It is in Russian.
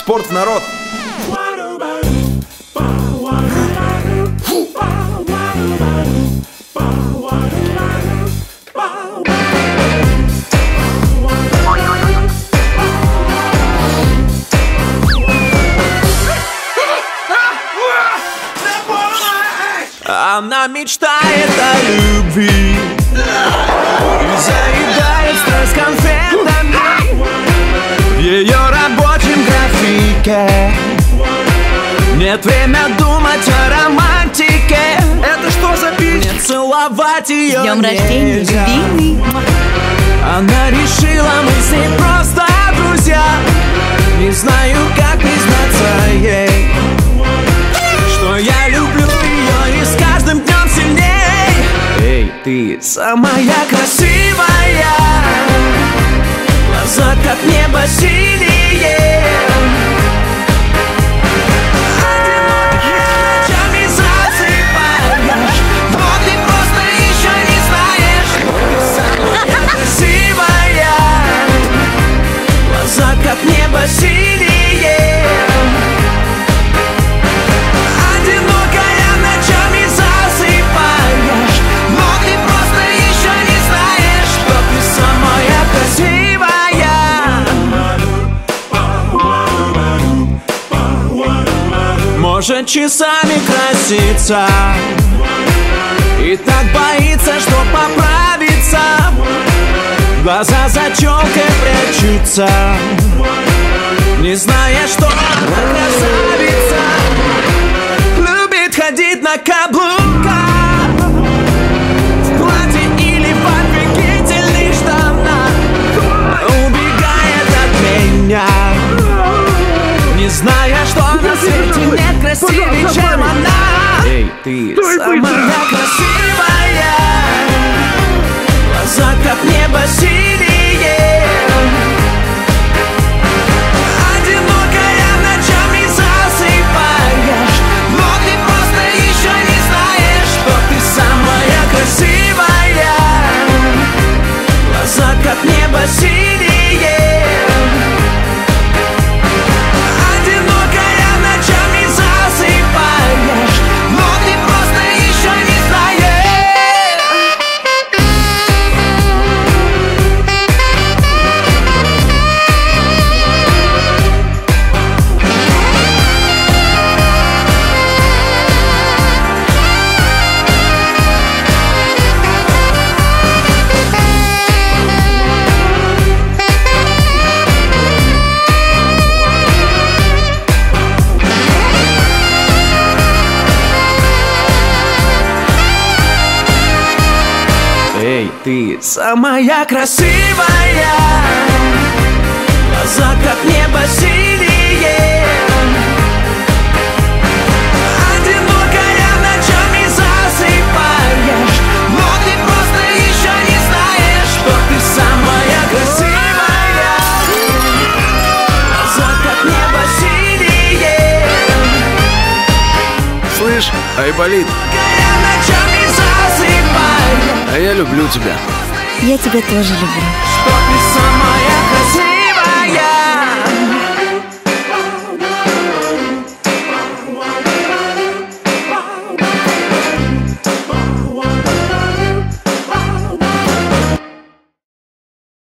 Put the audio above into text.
Спорт в народ. Она мечтает о любви и заедает стресс конфетами в ее рабочем графике. Нет время думать о романтике. Это что за пить? Не целовать ее С днем рождения, нельзя. любимый. Она решила, мы с ней просто друзья. Не знаю, как признаться ей, что я люблю ее и с каждым днем сильней. Эй, ты самая красивая, глаза как небо синие. Ночами засыпаешь, но ты просто еще не знаешь. Ты самая красивая, глаза как небо синие. Одинокая ночами засыпаешь, но ты просто еще не знаешь, что ты самая красивая. Может часами краситься и так боится, что поправится. Глаза за челкой прячутся, не зная, что она красавица. Любит ходить на каблуках, в платье или в офигительных штанах. Убегает от меня, не зная, что на свете нет красивее, чем она. Эй, ты самая красивая, глаза как небо синие. Одинокая ночами засыпаешь, но ты просто еще не знаешь, что ты самая красивая, глаза как небо синие. Одинокая ночами засыпаешь, но ты просто еще не знаешь. Эй, ты самая красивая, глаза как небо синие. Одинокая ночами засыпаешь, но ты просто еще не знаешь, что ты самая красивая, глаза как небо синие. Слышь, Айболит, Ночами засыпаешь. а я люблю тебя. Я тебя тоже люблю.